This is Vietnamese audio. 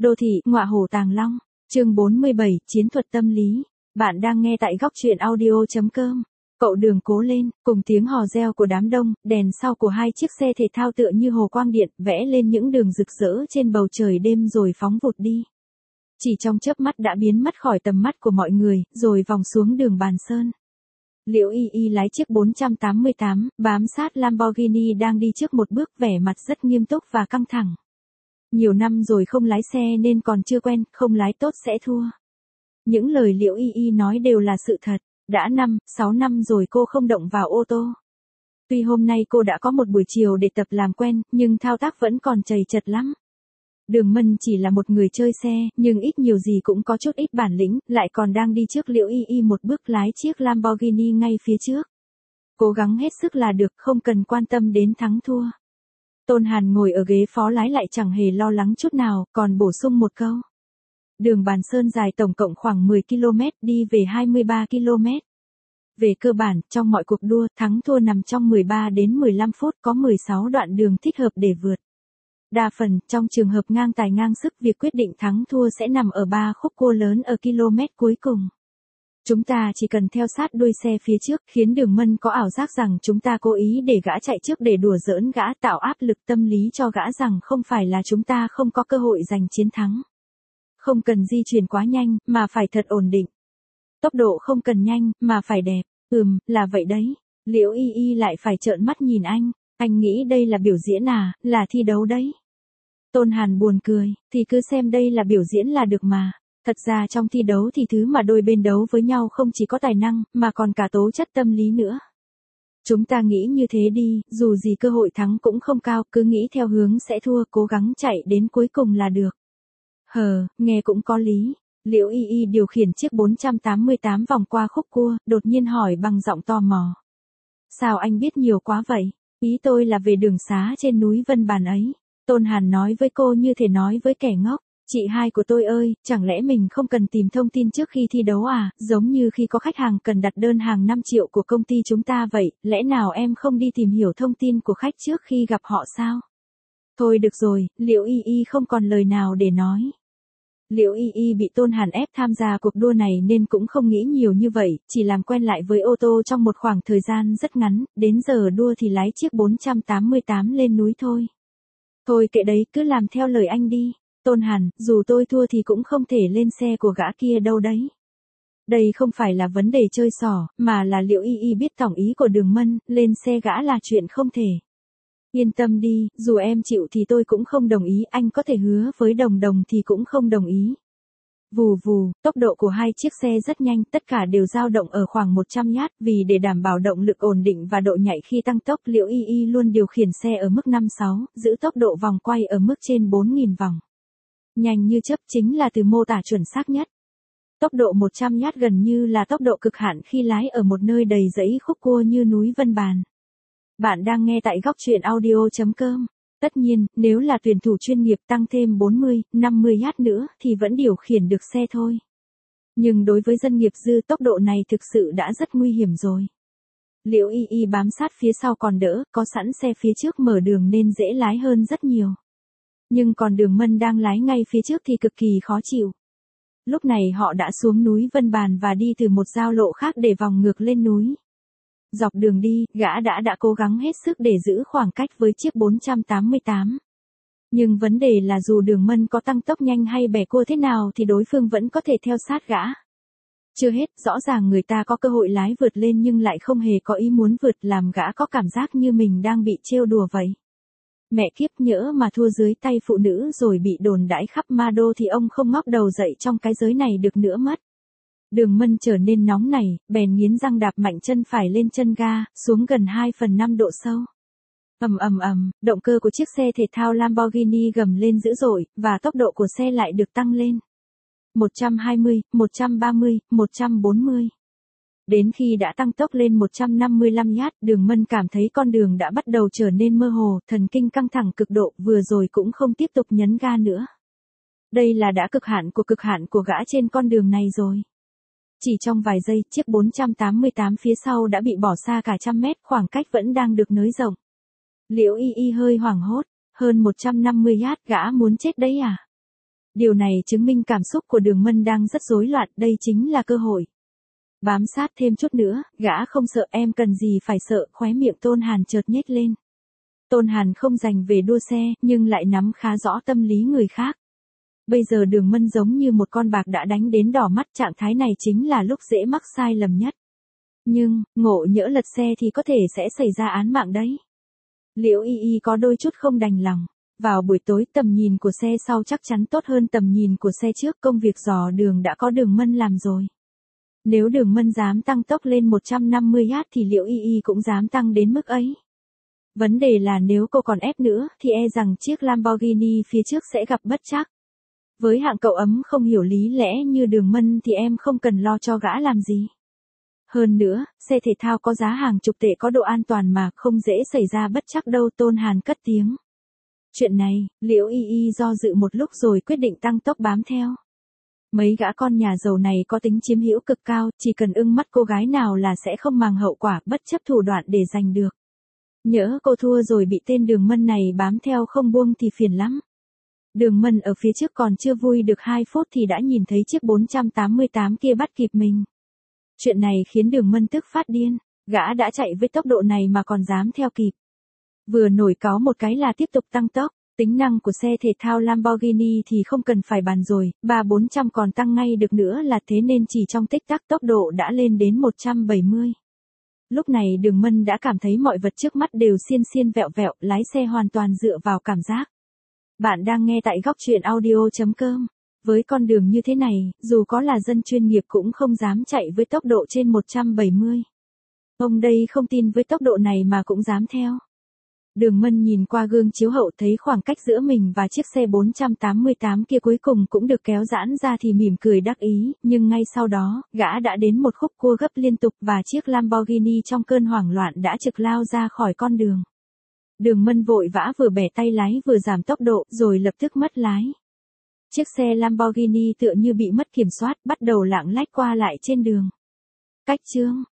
Đô thị, ngọa hổ tàng long, chương 47, chiến thuật tâm lý. Bạn đang nghe tại góc truyện audio.com. Cậu Đường cố lên, cùng tiếng hò reo của đám đông, đèn sau của hai chiếc xe thể thao tựa như hồ quang điện, vẽ lên những đường rực rỡ trên bầu trời đêm rồi phóng vụt đi. Chỉ trong chớp mắt đã biến mất khỏi tầm mắt của mọi người, rồi vòng xuống đường Bàn Sơn. Liễu Y Y lái chiếc 488, bám sát Lamborghini đang đi trước một bước, vẻ mặt rất nghiêm túc và căng thẳng. Nhiều năm rồi không lái xe nên còn chưa quen, không lái tốt sẽ thua. Những lời Liễu Y Y nói đều là sự thật, đã 6 năm rồi cô không động vào ô tô. Tuy hôm nay cô đã có một buổi chiều để tập làm quen, nhưng thao tác vẫn còn trầy trật lắm. Đường Mân chỉ là một người chơi xe, nhưng ít nhiều gì cũng có chút ít bản lĩnh, lại còn đang đi trước Liễu Y Y một bước, lái chiếc Lamborghini ngay phía trước. Cố gắng hết sức là được, không cần quan tâm đến thắng thua. Tôn Hàn ngồi ở ghế phó lái lại chẳng hề lo lắng chút nào, còn bổ sung một câu. Đường Bàn Sơn dài tổng cộng khoảng 10 km, đi về 23 km. Về cơ bản, trong mọi cuộc đua, thắng thua nằm trong 13 đến 15 phút, có 16 đoạn đường thích hợp để vượt. Đa phần, trong trường hợp ngang tài ngang sức, việc quyết định thắng thua sẽ nằm ở 3 khúc cua lớn ở km cuối cùng. Chúng ta chỉ cần theo sát đuôi xe phía trước, khiến Đường Mân có ảo giác rằng chúng ta cố ý để gã chạy trước để đùa giỡn gã, tạo áp lực tâm lý cho gã rằng không phải là chúng ta không có cơ hội giành chiến thắng. Không cần di chuyển quá nhanh, mà phải thật ổn định. Tốc độ không cần nhanh, mà phải đẹp. Là vậy đấy. Liễu Y Y lại phải trợn mắt nhìn anh nghĩ đây là biểu diễn à, là thi đấu đấy. Tôn Hàn buồn cười, thì cứ xem đây là biểu diễn là được mà. Thật ra trong thi đấu thì thứ mà đôi bên đấu với nhau không chỉ có tài năng, mà còn cả tố chất tâm lý nữa. Chúng ta nghĩ như thế đi, dù gì cơ hội thắng cũng không cao, cứ nghĩ theo hướng sẽ thua, cố gắng chạy đến cuối cùng là được. Nghe cũng có lý. Liễu Y Y điều khiển chiếc 488 vòng qua khúc cua, đột nhiên hỏi bằng giọng tò mò. Sao anh biết nhiều quá vậy? Ý tôi là về đường xá trên núi Vân Bàn ấy. Tôn Hàn nói với cô như thể nói với kẻ ngốc. Chị hai của tôi ơi, chẳng lẽ mình không cần tìm thông tin trước khi thi đấu à, giống như khi có khách hàng cần đặt đơn hàng 5 triệu của công ty chúng ta vậy, lẽ nào em không đi tìm hiểu thông tin của khách trước khi gặp họ sao? Thôi được rồi, Liễu Y Y không còn lời nào để nói. Liễu Y Y bị Tôn Hàn ép tham gia cuộc đua này nên cũng không nghĩ nhiều như vậy, chỉ làm quen lại với ô tô trong một khoảng thời gian rất ngắn, đến giờ đua thì lái chiếc 488 lên núi thôi. Thôi kệ đấy, cứ làm theo lời anh đi. Tôn Hàn, dù tôi thua thì cũng không thể lên xe của gã kia đâu đấy. Đây không phải là vấn đề chơi xỏ, mà là Liễu Y Y biết tổng ý của Đường Mân, lên xe gã là chuyện không thể. Yên tâm đi, dù em chịu thì tôi cũng không đồng ý, anh có thể hứa với Đồng Đồng thì cũng không đồng ý. Vù vù, tốc độ của hai chiếc xe rất nhanh, tất cả đều dao động ở khoảng 100 nhát, vì để đảm bảo động lực ổn định và độ nhạy khi tăng tốc, Liễu Y Y luôn điều khiển xe ở mức 5-6, giữ tốc độ vòng quay ở mức trên 4.000 vòng. Nhanh như chớp chính là từ mô tả chuẩn xác nhất. Tốc độ 100 nhát gần như là tốc độ cực hạn khi lái ở một nơi đầy dãy khúc cua như núi Vân Bàn. Bạn đang nghe tại góc truyện audio.com. Tất nhiên, nếu là tuyển thủ chuyên nghiệp tăng thêm 40, 50 nhát nữa thì vẫn điều khiển được xe thôi. Nhưng đối với dân nghiệp dư, tốc độ này thực sự đã rất nguy hiểm rồi. Liễu Y Y bám sát phía sau còn đỡ, có sẵn xe phía trước mở đường nên dễ lái hơn rất nhiều. Nhưng còn Đường Mân đang lái ngay phía trước thì cực kỳ khó chịu. Lúc này họ đã xuống núi Vân Bàn và đi từ một giao lộ khác để vòng ngược lên núi. Dọc đường đi, gã đã cố gắng hết sức để giữ khoảng cách với chiếc 488. Nhưng vấn đề là dù Đường Mân có tăng tốc nhanh hay bẻ cua thế nào thì đối phương vẫn có thể theo sát gã. Chưa hết, rõ ràng người ta có cơ hội lái vượt lên nhưng lại không hề có ý muốn vượt, làm gã có cảm giác như mình đang bị trêu đùa vậy. Mẹ kiếp, nhỡ mà thua dưới tay phụ nữ rồi bị đồn đãi khắp ma đô thì ông không ngóc đầu dậy trong cái giới này được nữa mất. Đường Mân trở nên nóng nảy, bèn nghiến răng đạp mạnh chân phải lên chân ga, xuống gần 2/5 độ sâu. Động cơ của chiếc xe thể thao Lamborghini gầm lên dữ dội, và tốc độ của xe lại được tăng lên. 120, 130, 140. Đến khi đã tăng tốc lên 155 nhát, Đường Mân cảm thấy con đường đã bắt đầu trở nên mơ hồ, thần kinh căng thẳng cực độ, vừa rồi cũng không tiếp tục nhấn ga nữa. Đây là đã cực hạn của gã trên con đường này rồi. Chỉ trong vài giây, chiếc 488 phía sau đã bị bỏ xa cả trăm mét, khoảng cách vẫn đang được nới rộng. Liễu Y Y hơi hoảng hốt, hơn 150 nhát, gã muốn chết đấy à? Điều này chứng minh cảm xúc của Đường Mân đang rất rối loạn, đây chính là cơ hội. Bám sát thêm chút nữa, gã không sợ, em cần gì phải sợ, khóe miệng Tôn Hàn chợt nhếch lên. Tôn Hàn không dành về đua xe, nhưng lại nắm khá rõ tâm lý người khác. Bây giờ Đường Mân giống như một con bạc đã đánh đến đỏ mắt, trạng thái này chính là lúc dễ mắc sai lầm nhất. Nhưng, ngộ nhỡ lật xe thì có thể sẽ xảy ra án mạng đấy. Liễu Y Y có đôi chút không đành lòng. Vào buổi tối tầm nhìn của xe sau chắc chắn tốt hơn tầm nhìn của xe trước, công việc dò đường đã có Đường Mân làm rồi. Nếu Đường Mân dám tăng tốc lên 150 yacht thì Liễu Y Y cũng dám tăng đến mức ấy. Vấn đề là nếu cô còn ép nữa thì e rằng chiếc Lamborghini phía trước sẽ gặp bất trắc. Với hạng cậu ấm không hiểu lý lẽ như Đường Mân thì em không cần lo cho gã làm gì. Hơn nữa, xe thể thao có giá hàng chục tệ có độ an toàn mà, không dễ xảy ra bất trắc đâu, Tôn Hàn cất tiếng. Chuyện này, Liễu Y Y do dự một lúc rồi quyết định tăng tốc bám theo. Mấy gã con nhà giàu này có tính chiếm hữu cực cao, chỉ cần ưng mắt cô gái nào là sẽ không màng hậu quả, bất chấp thủ đoạn để giành được. Nhỡ cô thua rồi bị tên Đường Mân này bám theo không buông thì phiền lắm. Đường Mân ở phía trước còn chưa vui được 2 phút thì đã nhìn thấy chiếc 488 kia bắt kịp mình. Chuyện này khiến Đường Mân tức phát điên, gã đã chạy với tốc độ này mà còn dám theo kịp. Vừa nổi cáu một cái là tiếp tục tăng tốc, tính năng của xe thể thao Lamborghini thì không cần phải bàn rồi, 300-400 còn tăng ngay được nữa là thế nên chỉ trong tích tắc tốc độ đã lên đến 170. Lúc này Đường Mân đã cảm thấy mọi vật trước mắt đều xiên xiên vẹo vẹo, lái xe hoàn toàn dựa vào cảm giác. Bạn đang nghe tại góc truyện audio.com. Với con đường như thế này, dù có là dân chuyên nghiệp cũng không dám chạy với tốc độ trên 170. Ông đây không tin với tốc độ này mà cũng dám theo. Đường Mân nhìn qua gương chiếu hậu thấy khoảng cách giữa mình và chiếc xe 488 kia cuối cùng cũng được kéo giãn ra thì mỉm cười đắc ý, nhưng ngay sau đó, gã đã đến một khúc cua gấp liên tục và chiếc Lamborghini trong cơn hoảng loạn đã trực lao ra khỏi con đường. Đường Mân vội vã vừa bẻ tay lái vừa giảm tốc độ rồi lập tức mất lái. Chiếc xe Lamborghini tựa như bị mất kiểm soát, bắt đầu lạng lách qua lại trên đường. Cách chương